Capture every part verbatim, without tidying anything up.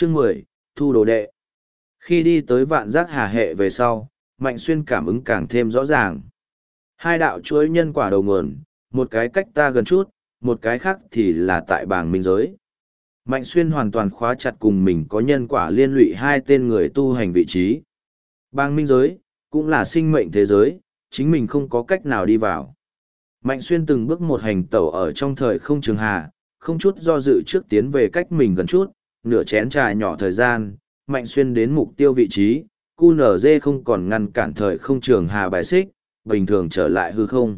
Chương mười, Thu đồ đệ. Khi đi tới vạn giác hà hệ về sau, Mạnh Xuyên cảm ứng càng thêm rõ ràng. Hai đạo chuỗi nhân quả đầu nguồn, một cái cách ta gần chút, một cái khác thì là tại bảng minh giới. Mạnh Xuyên hoàn toàn khóa chặt cùng mình có nhân quả liên lụy hai tên người tu hành vị trí. Bảng minh giới, cũng là sinh mệnh thế giới, chính mình không có cách nào đi vào. Mạnh Xuyên từng bước một hành tẩu ở trong thời không trường hà, không chút do dự trước tiến về cách mình gần chút, nửa chén trà nhỏ thời gian, Mạnh Xuyên đến mục tiêu vị trí, quy en giê không còn ngăn cản thời không trường hà bài xích, bình thường trở lại hư không.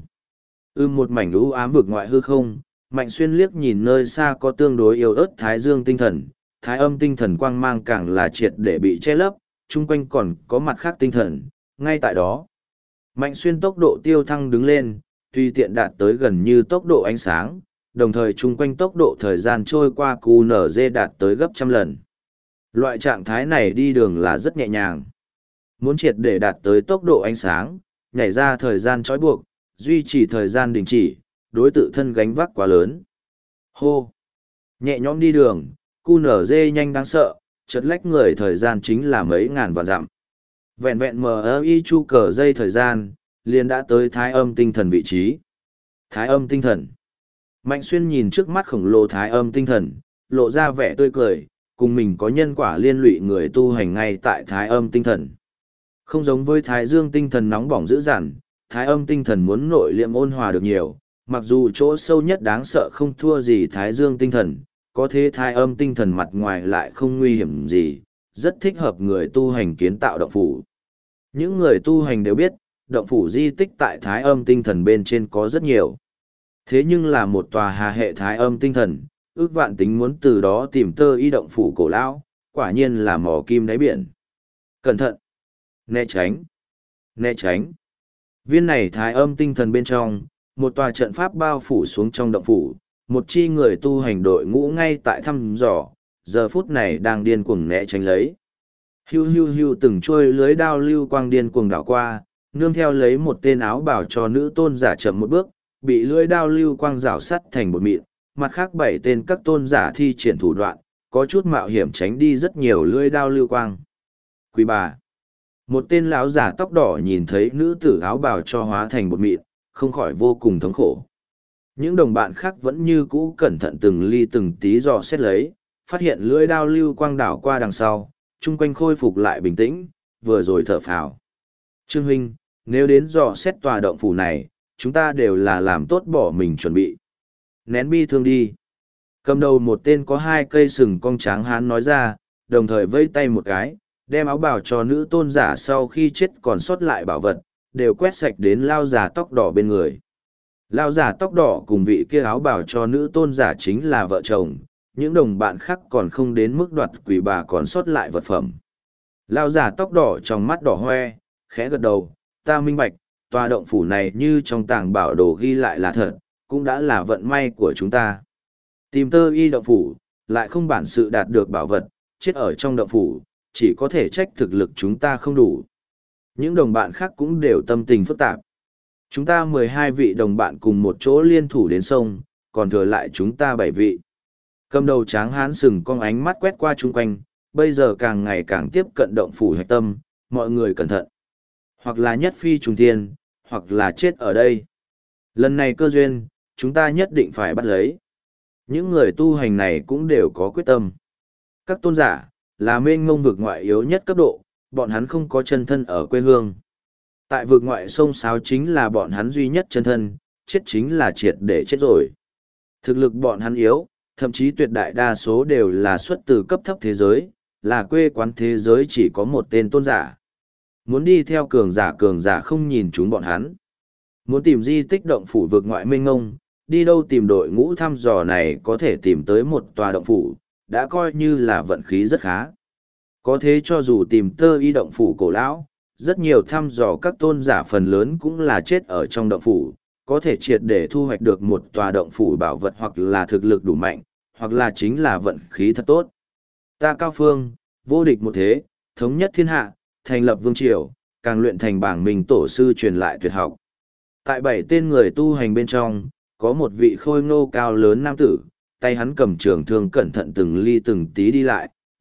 Ưm một mảnh u ám vực ngoại hư không, Mạnh Xuyên liếc nhìn nơi xa có tương đối yếu ớt thái dương tinh thần, thái âm tinh thần quang mang càng là triệt để bị che lấp, chung quanh còn có mặt khác tinh thần, ngay tại đó. Mạnh Xuyên tốc độ tiêu thăng đứng lên, tùy tiện đạt tới gần như tốc độ ánh sáng, đồng thời chung quanh tốc độ thời gian trôi qua quy en giê đạt tới gấp trăm lần. Loại trạng thái này đi đường là rất nhẹ nhàng. Muốn triệt để đạt tới tốc độ ánh sáng, nhảy ra thời gian trói buộc, duy trì thời gian đình chỉ, đối tự thân gánh vác quá lớn. Hô! Nhẹ nhõm đi đường, quy en giê nhanh đáng sợ, chật lách người thời gian chính là mấy ngàn vạn dặm. Vẹn vẹn mờ i chu cờ dây thời gian, liền đã tới thái âm tinh thần vị trí. Thái âm tinh thần. Mạnh Xuyên nhìn trước mắt khổng lồ thái âm tinh thần, lộ ra vẻ tươi cười, cùng mình có nhân quả liên lụy người tu hành ngay tại thái âm tinh thần. Không giống với thái dương tinh thần nóng bỏng dữ dằn, thái âm tinh thần muốn nội liệm ôn hòa được nhiều, mặc dù chỗ sâu nhất đáng sợ không thua gì thái dương tinh thần, có thế thái âm tinh thần mặt ngoài lại không nguy hiểm gì, rất thích hợp người tu hành kiến tạo động phủ. Những người tu hành đều biết, động phủ di tích tại thái âm tinh thần bên trên có rất nhiều. Thế nhưng là một tòa hà hệ thái âm tinh thần, ước vạn tính muốn từ đó tìm tơ y động phủ cổ lão, quả nhiên là mỏ kim đáy biển. Cẩn thận! Né tránh! Né tránh! Viên này thái âm tinh thần bên trong, một tòa trận pháp bao phủ xuống trong động phủ, một chi người tu hành đội ngũ ngay tại thăm dò, giờ phút này đang điên cuồng né tránh lấy. Hiu hiu hiu từng trôi lưới đao lưu quang điên cuồng đảo qua, nương theo lấy một tên áo bảo cho nữ tôn giả chậm một bước, bị lưới đao lưu quang rảo sắt thành bột mịn, mặt khác bảy tên các tôn giả thi triển thủ đoạn, có chút mạo hiểm tránh đi rất nhiều lưới đao lưu quang. Quý bà. Một tên lão giả tóc đỏ nhìn thấy nữ tử áo bào cho hóa thành bột mịn, không khỏi vô cùng thống khổ. Những đồng bạn khác vẫn như cũ cẩn thận từng ly từng tí dò xét lấy, phát hiện lưỡi đao lưu quang đảo qua đằng sau, chung quanh khôi phục lại bình tĩnh, vừa rồi thở phào. Trương huynh, nếu đến dò xét tòa động phủ này, chúng ta đều là làm tốt bỏ mình chuẩn bị. Nén bi thương đi. Cầm đầu một tên có hai cây sừng cong tráng hán nói ra, đồng thời vây tay một cái, đem áo bào cho nữ tôn giả sau khi chết còn sót lại bảo vật, đều quét sạch đến lao giả tóc đỏ bên người. Lao giả tóc đỏ cùng vị kia áo bào cho nữ tôn giả chính là vợ chồng, những đồng bạn khác còn không đến mức đoạt quỷ bà còn sót lại vật phẩm. Lao giả tóc đỏ trong mắt đỏ hoe, khẽ gật đầu, ta minh bạch, tòa động phủ này như trong tàng bảo đồ ghi lại là thật, cũng đã là vận may của chúng ta. Tìm tơ y động phủ, lại không bản sự đạt được bảo vật, chết ở trong động phủ, chỉ có thể trách thực lực chúng ta không đủ. Những đồng bạn khác cũng đều tâm tình phức tạp. Chúng ta mười hai vị đồng bạn cùng một chỗ liên thủ đến sông, còn thừa lại chúng ta bảy vị. Cầm đầu tráng hán sừng cong ánh mắt quét qua chung quanh, bây giờ càng ngày càng tiếp cận động phủ hạch tâm, mọi người cẩn thận. Hoặc là nhất phi trùng thiên, hoặc là chết ở đây. Lần này cơ duyên, chúng ta nhất định phải bắt lấy. Những người tu hành này cũng đều có quyết tâm. Các tôn giả, là mênh mông vực ngoại yếu nhất cấp độ, bọn hắn không có chân thân ở quê hương. Tại vực ngoại sông Sáo chính là bọn hắn duy nhất chân thân, chết chính là triệt để chết rồi. Thực lực bọn hắn yếu, thậm chí tuyệt đại đa số đều là xuất từ cấp thấp thế giới, là quê quán thế giới chỉ có một tên tôn giả. Muốn đi theo cường giả cường giả không nhìn chúng bọn hắn. Muốn tìm di tích động phủ vực ngoại mênh ngông, đi đâu tìm đội ngũ thăm dò này có thể tìm tới một tòa động phủ, đã coi như là vận khí rất khá. Có thế cho dù tìm tơ y động phủ cổ lão, rất nhiều thăm dò các tôn giả phần lớn cũng là chết ở trong động phủ, có thể triệt để thu hoạch được một tòa động phủ bảo vật hoặc là thực lực đủ mạnh, hoặc là chính là vận khí thật tốt. Ta Cao Phương, vô địch một thế, thống nhất thiên hạ, thành lập vương triều, càng luyện thành bảng mình tổ sư truyền lại tuyệt học. Tại bảy tên người tu hành bên trong, có một vị khôi ngô cao lớn nam tử, tay hắn cầm trường thương cẩn thận từng ly từng tí đi lại,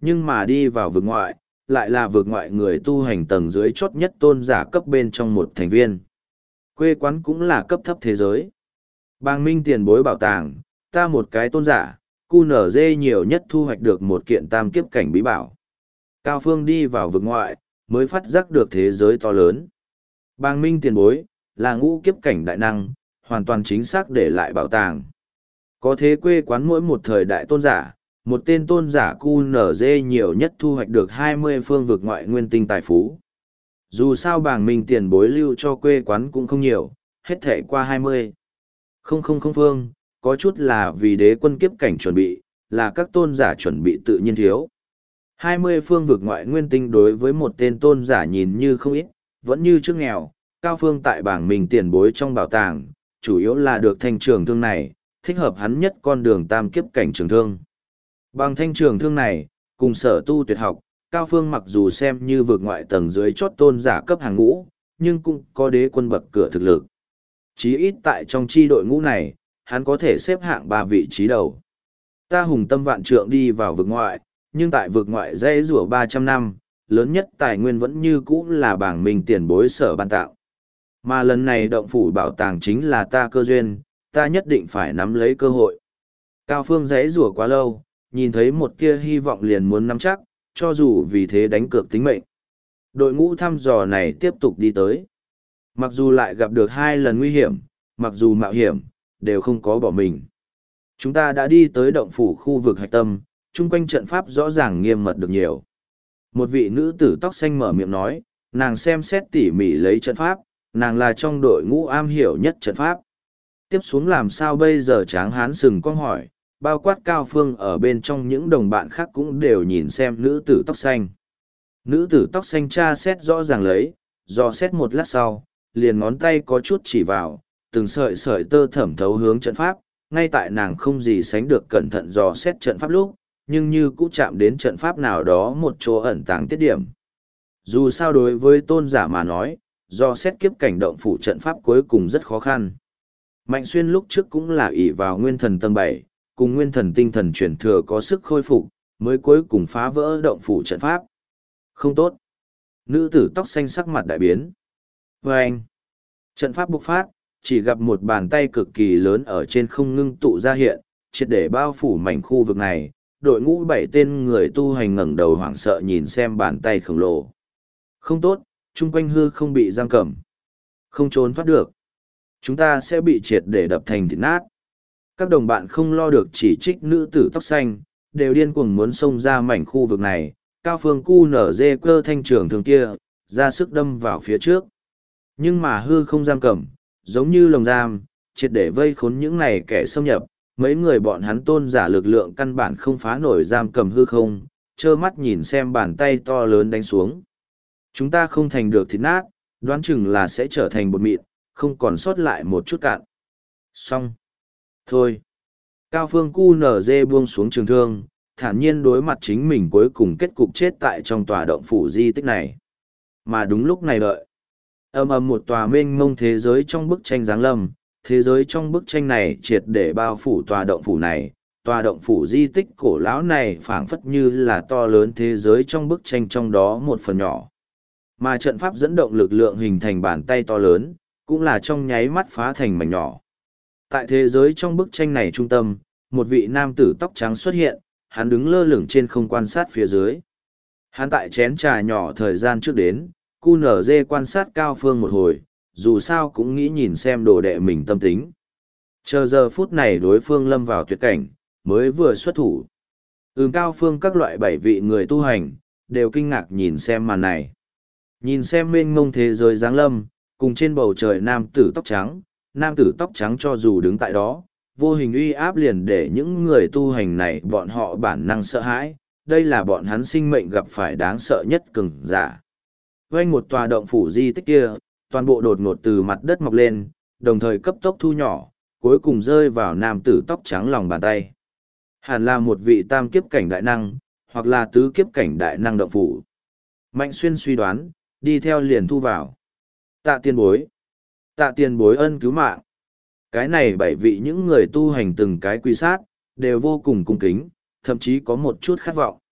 nhưng mà đi vào vực ngoại, lại là vực ngoại người tu hành tầng dưới chót nhất tôn giả cấp bên trong một thành viên. Quê quán cũng là cấp thấp thế giới. Bàng Minh tiền bối bảo tàng, ta một cái tôn giả, cu nở dê nhiều nhất thu hoạch được một kiện tam kiếp cảnh bí bảo. Cao Phương đi vào vực ngoại, mới phát giác được thế giới to lớn. Bàng Minh tiền bối, là ngũ kiếp cảnh đại năng, hoàn toàn chính xác để lại bảo tàng. Có thế quê quán mỗi một thời đại tôn giả, một tên tôn giả cu nở dê nhiều nhất thu hoạch được hai mươi phương vực ngoại nguyên tinh tài phú. Dù sao Bàng Minh tiền bối lưu cho quê quán cũng không nhiều, hết thể qua hai mươi. Không không không phương, có chút là vì đế quân kiếp cảnh chuẩn bị, là các tôn giả chuẩn bị tự nhiên thiếu. hai mươi phương vực ngoại nguyên tinh đối với một tên tôn giả nhìn như không ít, vẫn như trước nghèo, Cao Phương tại Bàng Minh tiền bối trong bảo tàng, chủ yếu là được thanh trường thương này, thích hợp hắn nhất con đường tam kiếp cảnh trường thương. Bằng thanh trường thương này, cùng sở tu tuyệt học, Cao Phương mặc dù xem như vượt ngoại tầng dưới chót tôn giả cấp hàng ngũ, nhưng cũng có đế quân bậc cửa thực lực. Chí ít tại trong chi đội ngũ này, hắn có thể xếp hạng ba vị trí đầu. Ta hùng tâm vạn trượng đi vào vực ngoại, nhưng tại vực ngoại dãy rủa ba trăm năm, lớn nhất tài nguyên vẫn như cũ là bảng minh tiền bối sở ban tạo. Mà lần này động phủ bảo tàng chính là ta cơ duyên, ta nhất định phải nắm lấy cơ hội. Cao Phương dãy rủa quá lâu, nhìn thấy một tia hy vọng liền muốn nắm chắc, cho dù vì thế đánh cược tính mệnh. Đội ngũ thăm dò này tiếp tục đi tới. Mặc dù lại gặp được hai lần nguy hiểm, mặc dù mạo hiểm, đều không có bỏ mình. Chúng ta đã đi tới động phủ khu vực hạch tâm, chung quanh trận pháp rõ ràng nghiêm mật được nhiều. Một vị nữ tử tóc xanh mở miệng nói, nàng xem xét tỉ mỉ lấy trận pháp, nàng là trong đội ngũ am hiểu nhất trận pháp. Tiếp xuống làm sao bây giờ Tráng Hán sừng cong hỏi, bao quát Cao Phương ở bên trong những đồng bạn khác cũng đều nhìn xem nữ tử tóc xanh. Nữ tử tóc xanh tra xét rõ ràng lấy, do xét một lát sau, liền ngón tay có chút chỉ vào, từng sợi sợi tơ thẩm thấu hướng trận pháp, ngay tại nàng không gì sánh được cẩn thận dò xét trận pháp lúc, nhưng như cũng chạm đến trận pháp nào đó một chỗ ẩn tàng tiết điểm. Dù sao đối với tôn giả mà nói, do xét kiếp cảnh động phủ trận pháp cuối cùng rất khó khăn. Mạnh Xuyên lúc trước cũng là ỷ vào nguyên thần tầng bảy, cùng nguyên thần tinh thần chuyển thừa có sức khôi phục, mới cuối cùng phá vỡ động phủ trận pháp. Không tốt. Nữ tử tóc xanh sắc mặt đại biến. Và anh, trận pháp bộc phát, chỉ gặp một bàn tay cực kỳ lớn ở trên không ngưng tụ ra hiện, triệt để bao phủ mảnh khu vực này. Đội ngũ bảy tên người tu hành ngẩng đầu hoảng sợ nhìn xem bàn tay khổng lồ. Không tốt, chung quanh hư không bị giam cầm. Không trốn thoát được. Chúng ta sẽ bị triệt để đập thành thịt nát. Các đồng bạn không lo được chỉ trích nữ tử tóc xanh, đều điên cuồng muốn xông ra mảnh khu vực này. Cao Phương cu nở dê cơ thanh trường thường kia, ra sức đâm vào phía trước. Nhưng mà hư không giam cầm, giống như lồng giam, triệt để vây khốn những này kẻ xâm nhập. Mấy người bọn hắn tôn giả lực lượng căn bản không phá nổi giam cầm hư không, trơ mắt nhìn xem bàn tay to lớn đánh xuống. Chúng ta không thành được thịt nát, đoán chừng là sẽ trở thành bột mịn, không còn sót lại một chút cạn. Xong. Thôi. Cao Phương cu nở dê buông xuống trường thương, thản nhiên đối mặt chính mình cuối cùng kết cục chết tại trong tòa động phủ di tích này. Mà đúng lúc này đợi. Âm ầm một tòa mênh mông thế giới trong bức tranh giáng lâm, thế giới trong bức tranh này triệt để bao phủ tòa động phủ này. Tòa động phủ di tích cổ lão này phảng phất như là to lớn thế giới trong bức tranh trong đó một phần nhỏ. Mà trận pháp dẫn động lực lượng hình thành bàn tay to lớn, cũng là trong nháy mắt phá thành mảnh nhỏ. Tại thế giới trong bức tranh này trung tâm, một vị nam tử tóc trắng xuất hiện, hắn đứng lơ lửng trên không quan sát phía dưới. Hắn tại chén trà nhỏ thời gian trước đến, cu nở dê quan sát Cao Phương một hồi, dù sao cũng nghĩ nhìn xem đồ đệ mình tâm tính. Chờ giờ phút này đối phương lâm vào tuyệt cảnh, mới vừa xuất thủ. Ừm Cao Phương các loại bảy vị người tu hành, đều kinh ngạc nhìn xem màn này. Nhìn xem mênh mông thế giới giáng lâm, cùng trên bầu trời nam tử tóc trắng, nam tử tóc trắng cho dù đứng tại đó, vô hình uy áp liền để những người tu hành này bọn họ bản năng sợ hãi, đây là bọn hắn sinh mệnh gặp phải đáng sợ nhất cường giả. Quanh một tòa động phủ di tích kia, toàn bộ đột ngột từ mặt đất mọc lên, đồng thời cấp tốc thu nhỏ, cuối cùng rơi vào nam tử tóc trắng lòng bàn tay. Hẳn là một vị tam kiếp cảnh đại năng, hoặc là tứ kiếp cảnh đại năng động phủ. Mạnh Xuyên suy đoán, đi theo liền thu vào. Tạ tiền bối. Tạ tiền bối ân cứu mạng. Cái này bảy vị những người tu hành từng cái quy sát, đều vô cùng cung kính, thậm chí có một chút khát vọng.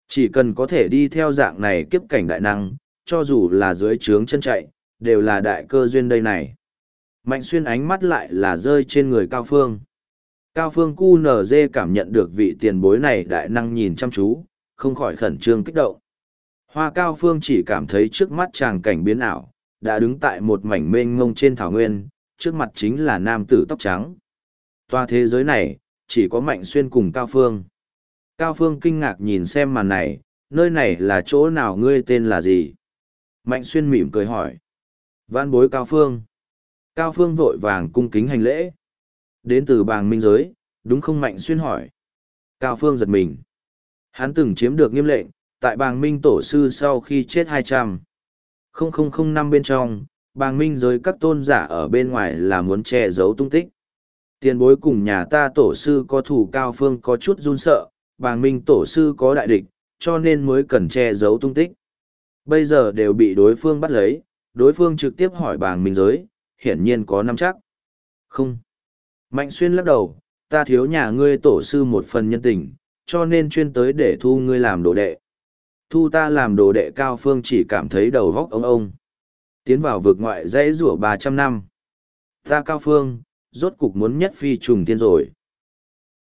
Chỉ cần có thể đi theo dạng này kiếp cảnh đại năng, cho dù là dưới trướng chân chạy, đều là đại cơ duyên đây này. Mạnh xuyên ánh mắt lại là rơi trên người Cao Phương. Cao Phương cu nở dê cảm nhận được vị tiền bối này đại năng nhìn chăm chú, không khỏi khẩn trương kích động. Hoa Cao Phương chỉ cảm thấy trước mắt chàng cảnh biến ảo, đã đứng tại một mảnh mênh mông trên thảo nguyên, trước mặt chính là nam tử tóc trắng. Toa thế giới này, chỉ có Mạnh Xuyên cùng Cao Phương. Cao Phương kinh ngạc nhìn xem màn này, nơi này là chỗ nào, ngươi tên là gì? Mạnh Xuyên mỉm cười hỏi. Vãn bối Cao Phương. Cao Phương vội vàng cung kính hành lễ. Đến từ bàng minh giới, đúng không? Mạnh Xuyên hỏi. Cao Phương giật mình. Hắn từng chiếm được nghiêm lệnh, tại bàng minh tổ sư sau khi chết hai trăm linh năm bên trong, bàng minh giới các tôn giả ở bên ngoài là muốn che giấu tung tích. Tiền bối cùng nhà ta tổ sư có thủ, Cao Phương có chút run sợ, bàng minh tổ sư có đại địch, cho nên mới cần che giấu tung tích. Bây giờ đều bị đối phương bắt lấy, đối phương trực tiếp hỏi bàng minh giới, hiển nhiên có nắm chắc. Không. Mạnh Xuyên lắc đầu, ta thiếu nhà ngươi tổ sư một phần nhân tình, cho nên chuyên tới để thu ngươi làm đồ đệ. Thu ta làm đồ đệ? Cao Phương chỉ cảm thấy đầu vóc ông ông. Tiến vào vực ngoại dãy rủa ba trăm năm. Ta Cao Phương, rốt cục muốn nhất phi trùng thiên rồi.